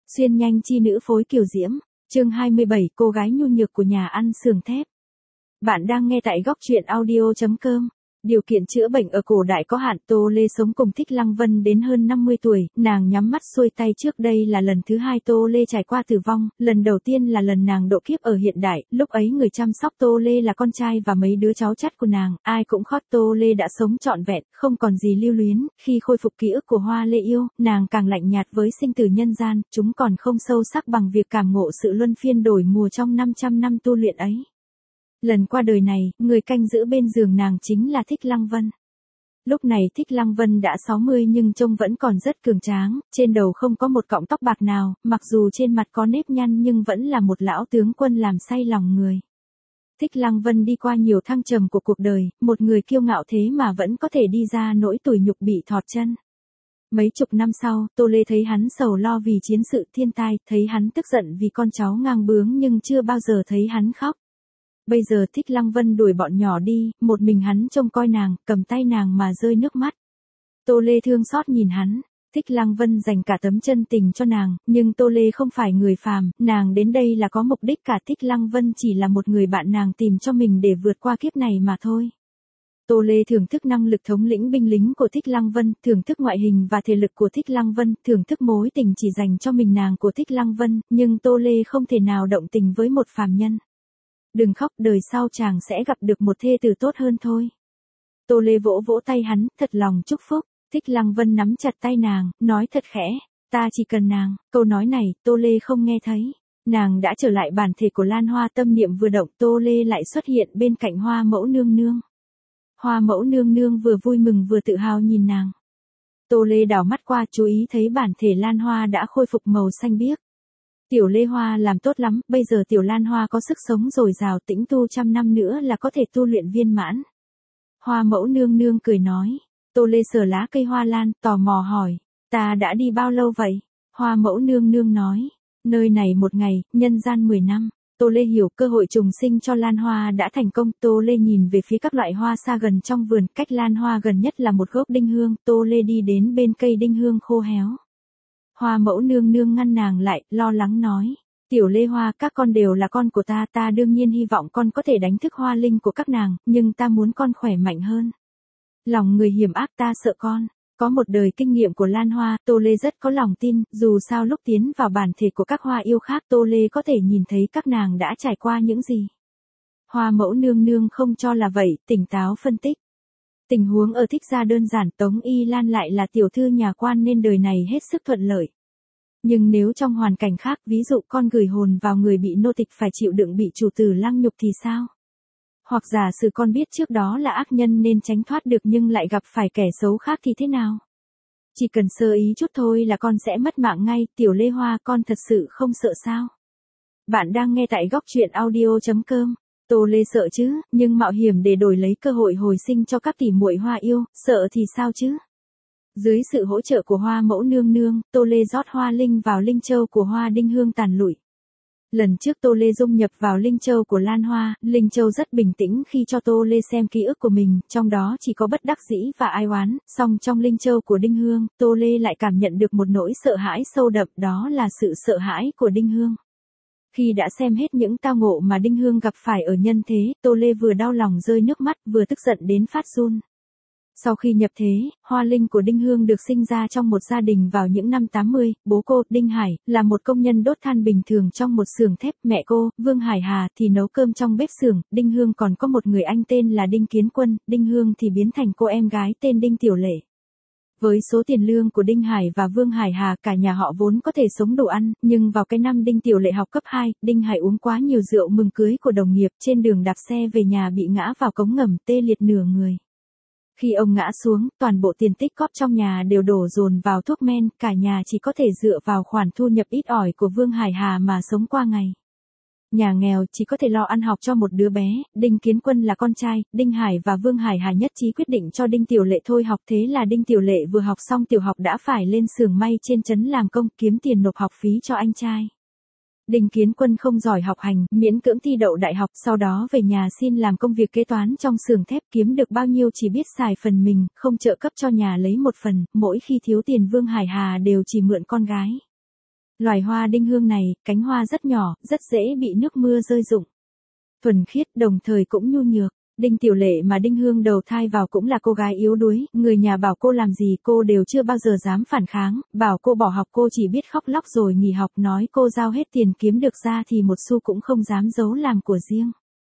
Xuyên nhanh chi nữ phối kiều diễm, chương 27, cô gái nhu nhược của nhà ăn xưởng thép. Bạn đang nghe tại góc truyện audio.com. Điều kiện chữa bệnh ở cổ đại có hạn. Tô Lê sống cùng Thích Lăng Vân đến hơn 50 tuổi, nàng nhắm mắt xuôi tay. Trước đây là lần thứ hai Tô Lê trải qua tử vong, lần đầu tiên là lần nàng độ kiếp ở hiện đại, lúc ấy người chăm sóc Tô Lê là con trai và mấy đứa cháu chắt của nàng, ai cũng khóc. Tô Lê đã sống trọn vẹn, không còn gì lưu luyến. Khi khôi phục ký ức của Hoa Lê yêu, nàng càng lạnh nhạt với sinh tử nhân gian, chúng còn không sâu sắc bằng việc cảm ngộ sự luân phiên đổi mùa trong 500 năm tu luyện ấy. Lần qua đời này, người canh giữ bên giường nàng chính là Thích Lăng Vân. Lúc này Thích Lăng Vân đã 60 nhưng trông vẫn còn rất cường tráng, trên đầu không có một cọng tóc bạc nào, mặc dù trên mặt có nếp nhăn nhưng vẫn là một lão tướng quân làm say lòng người. Thích Lăng Vân đi qua nhiều thăng trầm của cuộc đời, một người kiêu ngạo thế mà vẫn có thể đi ra nỗi tủi nhục bị thọt chân. Mấy chục năm sau, Tô Lê thấy hắn sầu lo vì chiến sự thiên tai, thấy hắn tức giận vì con cháu ngang bướng nhưng chưa bao giờ thấy hắn khóc. Bây giờ Thích Lăng Vân đuổi bọn nhỏ đi, một mình hắn trông coi nàng, cầm tay nàng mà rơi nước mắt. Tô Lê thương xót nhìn hắn, Thích Lăng Vân dành cả tấm chân tình cho nàng, nhưng Tô Lê không phải người phàm, nàng đến đây là có mục đích. Cả Thích Lăng Vân chỉ là một người bạn nàng tìm cho mình để vượt qua kiếp này mà thôi. Tô Lê thưởng thức năng lực thống lĩnh binh lính của Thích Lăng Vân, thưởng thức ngoại hình và thể lực của Thích Lăng Vân, thưởng thức mối tình chỉ dành cho mình nàng của Thích Lăng Vân, nhưng Tô Lê không thể nào động tình với một phàm nhân. Đừng khóc, đời sau chàng sẽ gặp được một thê tử tốt hơn thôi. Tô Lê vỗ vỗ tay hắn, thật lòng chúc phúc. Thích Lăng Vân nắm chặt tay nàng, nói thật khẽ, ta chỉ cần nàng. Câu nói này, Tô Lê không nghe thấy. Nàng đã trở lại bản thể của Lan Hoa, tâm niệm vừa động, Tô Lê lại xuất hiện bên cạnh Hoa Mẫu Nương Nương. Hoa Mẫu Nương Nương vừa vui mừng vừa tự hào nhìn nàng. Tô Lê đảo mắt qua, chú ý thấy bản thể Lan Hoa đã khôi phục màu xanh biếc. Tiểu Lê Hoa làm tốt lắm, bây giờ Tiểu Lan Hoa có sức sống dồi dào, tĩnh tu 100 năm nữa là có thể tu luyện viên mãn. Hoa Mẫu Nương Nương cười nói. Tô Lê sờ lá cây hoa lan, tò mò hỏi, ta đã đi bao lâu vậy? Hoa Mẫu Nương Nương nói, nơi này 1 ngày, nhân gian 10 năm. Tô Lê hiểu cơ hội trùng sinh cho Lan Hoa đã thành công. Tô Lê nhìn về phía các loại hoa xa gần trong vườn, cách Lan Hoa gần nhất là một gốc đinh hương. Tô Lê đi đến bên cây đinh hương khô héo. Hoa Mẫu Nương Nương ngăn nàng lại, lo lắng nói, Tiểu Lê Hoa, các con đều là con của ta, ta đương nhiên hy vọng con có thể đánh thức hoa linh của các nàng, nhưng ta muốn con khỏe mạnh hơn. Lòng người hiểm ác, ta sợ con. Có một đời kinh nghiệm của Lan Hoa, Tô Lê rất có lòng tin, dù sao lúc tiến vào bản thể của các hoa yêu khác, Tô Lê có thể nhìn thấy các nàng đã trải qua những gì. Hoa Mẫu Nương Nương không cho là vậy, tỉnh táo phân tích. Tình huống ở Thích gia đơn giản, Tống Y Lan lại là tiểu thư nhà quan nên đời này hết sức thuận lợi. Nhưng nếu trong hoàn cảnh khác, ví dụ con gửi hồn vào người bị nô tịch phải chịu đựng bị chủ tử lăng nhục thì sao? Hoặc giả sử con biết trước đó là ác nhân nên tránh thoát được nhưng lại gặp phải kẻ xấu khác thì thế nào? Chỉ cần sơ ý chút thôi là con sẽ mất mạng ngay. Tiểu Lê Hoa, con thật sự không sợ sao? Bạn đang nghe tại góc truyện audio.com. Tô Lê sợ chứ, nhưng mạo hiểm để đổi lấy cơ hội hồi sinh cho các tỷ muội hoa yêu, sợ thì sao chứ? Dưới sự hỗ trợ của Hoa Mẫu Nương Nương, Tô Lê rót hoa linh vào linh châu của Hoa Đinh Hương tàn lụi. Lần trước Tô Lê dung nhập vào linh châu của Lan Hoa, linh châu rất bình tĩnh khi cho Tô Lê xem ký ức của mình, trong đó chỉ có bất đắc dĩ và ai oán, song trong linh châu của Đinh Hương, Tô Lê lại cảm nhận được một nỗi sợ hãi sâu đậm, đó là sự sợ hãi của Đinh Hương. Khi đã xem hết những tao ngộ mà Đinh Hương gặp phải ở nhân thế, Tô Lê vừa đau lòng rơi nước mắt, vừa tức giận đến phát run. Sau khi nhập thế, hoa linh của Đinh Hương được sinh ra trong một gia đình vào những năm 80, bố cô, Đinh Hải, là một công nhân đốt than bình thường trong một xưởng thép, mẹ cô, Vương Hải Hà, thì nấu cơm trong bếp xưởng. Đinh Hương còn có một người anh tên là Đinh Kiến Quân, Đinh Hương thì biến thành cô em gái tên Đinh Tiểu Lệ. Với số tiền lương của Đinh Hải và Vương Hải Hà, cả nhà họ vốn có thể sống đủ ăn, nhưng vào cái năm Đinh Tiểu Lệ học cấp 2, Đinh Hải uống quá nhiều rượu mừng cưới của đồng nghiệp, trên đường đạp xe về nhà bị ngã vào cống ngầm, tê liệt nửa người. Khi ông ngã xuống, toàn bộ tiền tích cóp trong nhà đều đổ dồn vào thuốc men, cả nhà chỉ có thể dựa vào khoản thu nhập ít ỏi của Vương Hải Hà mà sống qua ngày. Nhà nghèo chỉ có thể lo ăn học cho một đứa bé. Đinh Kiến Quân là con trai, Đinh Hải và Vương Hải Hà nhất trí quyết định cho Đinh Tiểu Lệ thôi học, thế là Đinh Tiểu Lệ vừa học xong tiểu học đã phải lên xưởng may trên trấn làm công kiếm tiền nộp học phí cho anh trai. Đinh Kiến Quân không giỏi học hành, miễn cưỡng thi đậu đại học, sau đó về nhà xin làm công việc kế toán trong xưởng thép, kiếm được bao nhiêu chỉ biết xài phần mình, không trợ cấp cho nhà lấy một phần, mỗi khi thiếu tiền Vương Hải Hà đều chỉ mượn con gái. Loài hoa đinh hương này, cánh hoa rất nhỏ, rất dễ bị nước mưa rơi rụng. Thuần khiết đồng thời cũng nhu nhược. Đinh Tiểu Lệ mà Đinh Hương đầu thai vào cũng là cô gái yếu đuối, người nhà bảo cô làm gì cô đều chưa bao giờ dám phản kháng, bảo cô bỏ học cô chỉ biết khóc lóc rồi nghỉ học, nói cô giao hết tiền kiếm được ra thì một xu cũng không dám giấu làm của riêng.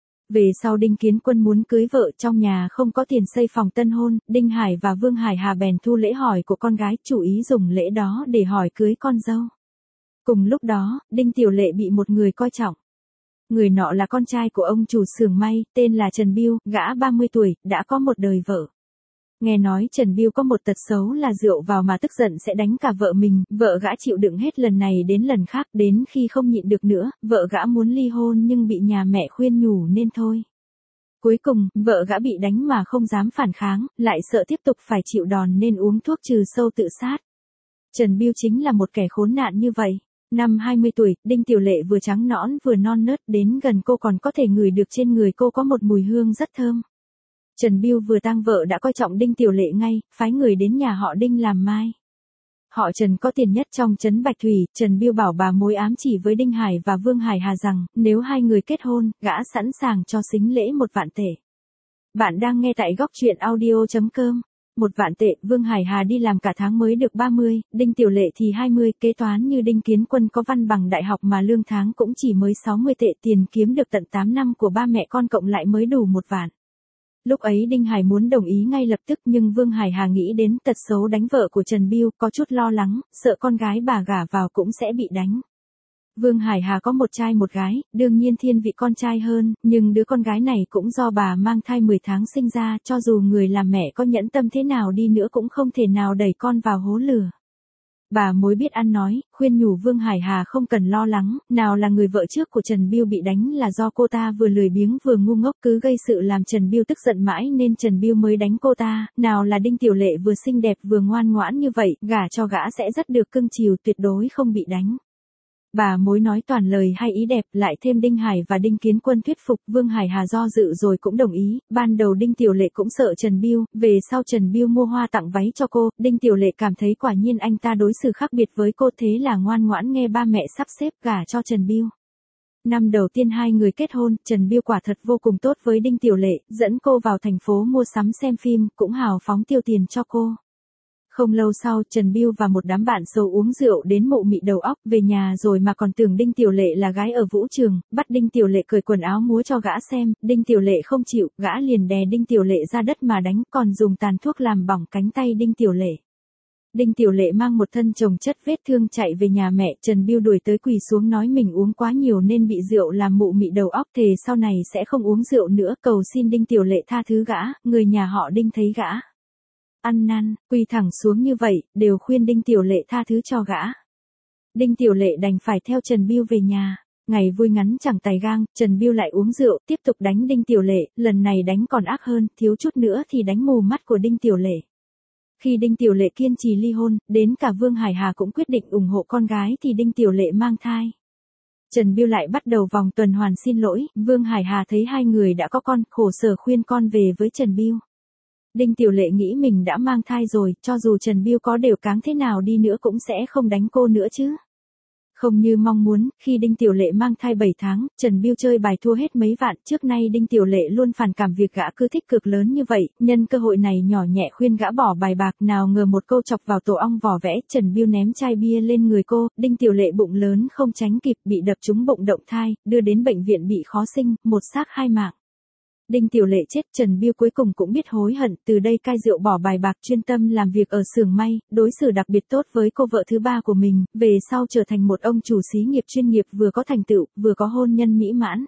Về sau Đinh Kiến Quân muốn cưới vợ, trong nhà không có tiền xây phòng tân hôn, Đinh Hải và Vương Hải Hà bèn thu lễ hỏi của con gái, chủ ý dùng lễ đó để hỏi cưới con dâu. Cùng lúc đó, Đinh Tiểu Lệ bị một người coi trọng. Người nọ là con trai của ông chủ xưởng may, tên là Trần Biêu, gã 30 tuổi, đã có một đời vợ. Nghe nói Trần Biêu có một tật xấu là rượu vào mà tức giận sẽ đánh cả vợ mình, vợ gã chịu đựng hết lần này đến lần khác, đến khi không nhịn được nữa, vợ gã muốn ly hôn nhưng bị nhà mẹ khuyên nhủ nên thôi. Cuối cùng, vợ gã bị đánh mà không dám phản kháng, lại sợ tiếp tục phải chịu đòn nên uống thuốc trừ sâu tự sát. Trần Biêu chính là một kẻ khốn nạn như vậy. Năm 20 tuổi, Đinh Tiểu Lệ vừa trắng nõn vừa non nớt, đến gần cô còn có thể ngửi được trên người cô có một mùi hương rất thơm. Trần Biêu vừa tang vợ đã coi trọng Đinh Tiểu Lệ ngay, phái người đến nhà họ Đinh làm mai. Họ Trần có tiền nhất trong trấn Bạch Thủy, Trần Biêu bảo bà mối ám chỉ với Đinh Hải và Vương Hải Hà rằng, nếu hai người kết hôn, gã sẵn sàng cho sính lễ 1 vạn tệ. Bạn đang nghe tại góc truyện audio.com. 1 vạn tệ, Vương Hải Hà đi làm cả tháng mới được 30, Đinh Tiểu Lệ thì 20, kế toán như Đinh Kiến Quân có văn bằng đại học mà lương tháng cũng chỉ mới 60 tệ, tiền kiếm được tận 8 năm của ba mẹ con cộng lại mới đủ 1 vạn. Lúc ấy Đinh Hải muốn đồng ý ngay lập tức nhưng Vương Hải Hà nghĩ đến tật xấu đánh vợ của Trần Biêu, có chút lo lắng, sợ con gái bà gả vào cũng sẽ bị đánh. Vương Hải Hà có một trai một gái, đương nhiên thiên vị con trai hơn, nhưng đứa con gái này cũng do bà mang thai 10 tháng sinh ra, cho dù người làm mẹ có nhẫn tâm thế nào đi nữa cũng không thể nào đẩy con vào hố lửa. Bà mối biết ăn nói, khuyên nhủ Vương Hải Hà không cần lo lắng, nào là người vợ trước của Trần Biêu bị đánh là do cô ta vừa lười biếng vừa ngu ngốc cứ gây sự làm Trần Biêu tức giận mãi nên Trần Biêu mới đánh cô ta, nào là Đinh Tiểu Lệ vừa xinh đẹp vừa ngoan ngoãn như vậy, gả cho gã sẽ rất được cưng chiều tuyệt đối không bị đánh. Bà mối nói toàn lời hay ý đẹp, lại thêm Đinh Hải và Đinh Kiến Quân thuyết phục, Vương Hải Hà do dự rồi cũng đồng ý, ban đầu Đinh Tiểu Lệ cũng sợ Trần Biêu, về sau Trần Biêu mua hoa tặng váy cho cô, Đinh Tiểu Lệ cảm thấy quả nhiên anh ta đối xử khác biệt với cô, thế là ngoan ngoãn nghe ba mẹ sắp xếp gả cho Trần Biêu. Năm đầu tiên hai người kết hôn, Trần Biêu quả thật vô cùng tốt với Đinh Tiểu Lệ, dẫn cô vào thành phố mua sắm xem phim, cũng hào phóng tiêu tiền cho cô. Không lâu sau, Trần Biêu và một đám bạn xấu uống rượu đến mụ mị đầu óc, về nhà rồi mà còn tưởng Đinh Tiểu Lệ là gái ở vũ trường, bắt Đinh Tiểu Lệ cởi quần áo múa cho gã xem, Đinh Tiểu Lệ không chịu, gã liền đè Đinh Tiểu Lệ ra đất mà đánh, còn dùng tàn thuốc làm bỏng cánh tay Đinh Tiểu Lệ. Đinh Tiểu Lệ mang một thân chồng chất vết thương chạy về nhà mẹ, Trần Biêu đuổi tới quỳ xuống nói mình uống quá nhiều nên bị rượu làm mụ mị đầu óc, thề sau này sẽ không uống rượu nữa, cầu xin Đinh Tiểu Lệ tha thứ gã, người nhà họ Đinh thấy gã ăn năn, quỳ thẳng xuống như vậy, đều khuyên Đinh Tiểu Lệ tha thứ cho gã. Đinh Tiểu Lệ đành phải theo Trần Biêu về nhà. Ngày vui ngắn chẳng tài gang, Trần Biêu lại uống rượu, tiếp tục đánh Đinh Tiểu Lệ, lần này đánh còn ác hơn, thiếu chút nữa thì đánh mù mắt của Đinh Tiểu Lệ. Khi Đinh Tiểu Lệ kiên trì ly hôn, đến cả Vương Hải Hà cũng quyết định ủng hộ con gái thì Đinh Tiểu Lệ mang thai. Trần Biêu lại bắt đầu vòng tuần hoàn xin lỗi, Vương Hải Hà thấy hai người đã có con, khổ sở khuyên con về với Trần Biêu. Đinh Tiểu Lệ nghĩ mình đã mang thai rồi, cho dù Trần Biêu có đều cáng thế nào đi nữa cũng sẽ không đánh cô nữa chứ. Không như mong muốn, khi Đinh Tiểu Lệ mang thai 7 tháng, Trần Biêu chơi bài thua hết mấy vạn, trước nay Đinh Tiểu Lệ luôn phản cảm việc gã cứ thích cược lớn như vậy, nhân cơ hội này nhỏ nhẹ khuyên gã bỏ bài bạc, nào ngờ một câu chọc vào tổ ong vỏ vẽ, Trần Biêu ném chai bia lên người cô, Đinh Tiểu Lệ bụng lớn không tránh kịp, bị đập trúng bụng động thai, đưa đến bệnh viện bị khó sinh, một xác hai mạng. Đinh Tiểu Lệ chết, Trần Biêu cuối cùng cũng biết hối hận, từ đây cai rượu bỏ bài bạc chuyên tâm làm việc ở xưởng may, đối xử đặc biệt tốt với cô vợ thứ ba của mình, về sau trở thành một ông chủ xí nghiệp chuyên nghiệp vừa có thành tựu, vừa có hôn nhân mỹ mãn.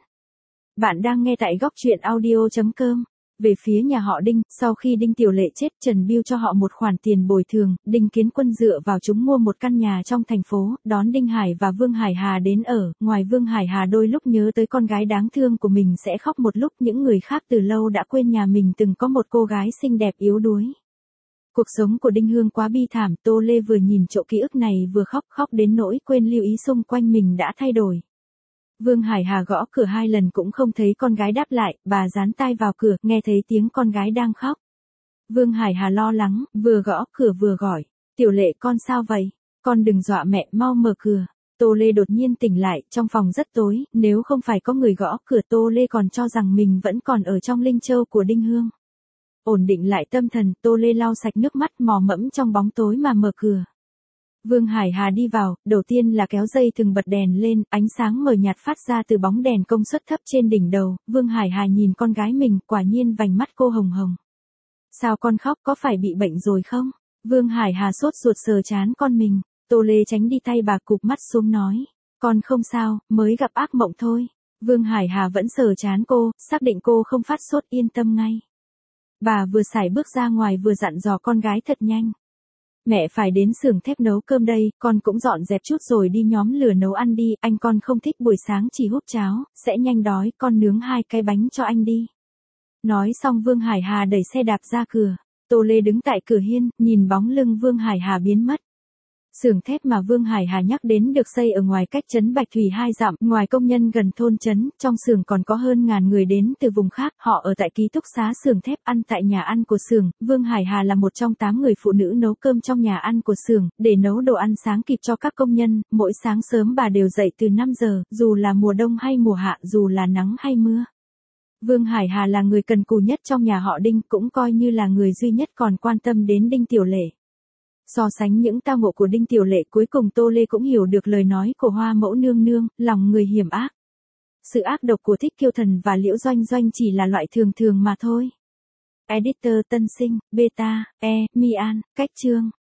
Bạn đang nghe tại góc truyện audio.com. Về phía nhà họ Đinh, sau khi Đinh Tiểu Lệ chết, Trần Biêu cho họ một khoản tiền bồi thường, Đinh Kiến Quân dựa vào chúng mua một căn nhà trong thành phố, đón Đinh Hải và Vương Hải Hà đến ở, ngoài Vương Hải Hà đôi lúc nhớ tới con gái đáng thương của mình sẽ khóc một lúc, những người khác từ lâu đã quên nhà mình từng có một cô gái xinh đẹp yếu đuối. Cuộc sống của Đinh Hương quá bi thảm, Tô Lê vừa nhìn chỗ ký ức này vừa khóc đến nỗi quên lưu ý xung quanh mình đã thay đổi. Vương Hải Hà gõ cửa 2 lần cũng không thấy con gái đáp lại, bà dán tai vào cửa, nghe thấy tiếng con gái đang khóc. Vương Hải Hà lo lắng, vừa gõ cửa vừa gọi, Tiểu Lệ con sao vậy? Con đừng dọa mẹ, mau mở cửa. Tô Lê đột nhiên tỉnh lại, trong phòng rất tối, nếu không phải có người gõ cửa Tô Lê còn cho rằng mình vẫn còn ở trong Linh Châu của Đinh Hương. Ổn định lại tâm thần, Tô Lê lau sạch nước mắt mò mẫm trong bóng tối mà mở cửa. Vương Hải Hà đi vào, đầu tiên là kéo dây thừng bật đèn lên, ánh sáng mờ nhạt phát ra từ bóng đèn công suất thấp trên đỉnh đầu, Vương Hải Hà nhìn con gái mình, quả nhiên vành mắt cô hồng hồng. Sao con khóc, có phải bị bệnh rồi không? Vương Hải Hà sốt ruột sờ trán con mình, Tô Lê tránh đi tay bà cụp mắt xuống nói, con không sao, mới gặp ác mộng thôi. Vương Hải Hà vẫn sờ trán cô, xác định cô không phát sốt yên tâm ngay. Bà vừa sải bước ra ngoài vừa dặn dò con gái thật nhanh. Mẹ phải đến xưởng thép nấu cơm đây, con cũng dọn dẹp chút rồi đi nhóm lửa nấu ăn đi, anh con không thích buổi sáng chỉ húp cháo, sẽ nhanh đói, con nướng 2 cái bánh cho anh đi. Nói xong Vương Hải Hà đẩy xe đạp ra cửa, Tô Lê đứng tại cửa hiên, nhìn bóng lưng Vương Hải Hà biến mất. Xưởng thép mà Vương Hải Hà nhắc đến được xây ở ngoài cách trấn Bạch Thủy 2 dặm, ngoài công nhân gần thôn trấn, trong xưởng còn có hơn ngàn người đến từ vùng khác, họ ở tại ký túc xá xưởng thép ăn tại nhà ăn của xưởng. Vương Hải Hà là một trong 8 người phụ nữ nấu cơm trong nhà ăn của xưởng, để nấu đồ ăn sáng kịp cho các công nhân, mỗi sáng sớm bà đều dậy từ 5 giờ, dù là mùa đông hay mùa hạ, dù là nắng hay mưa. Vương Hải Hà là người cần cù nhất trong nhà họ Đinh, cũng coi như là người duy nhất còn quan tâm đến Đinh Tiểu Lệ. So sánh những tao ngộ của Đinh Tiểu Lệ, cuối cùng Tô Lê cũng hiểu được lời nói của Hoa Mẫu Nương Nương, lòng người hiểm ác. Sự ác độc của Thích Kiêu Thần và Liễu Doanh Doanh chỉ là loại thường thường mà thôi. Editor Tân Sinh, Beta, Mi An, Cách Chương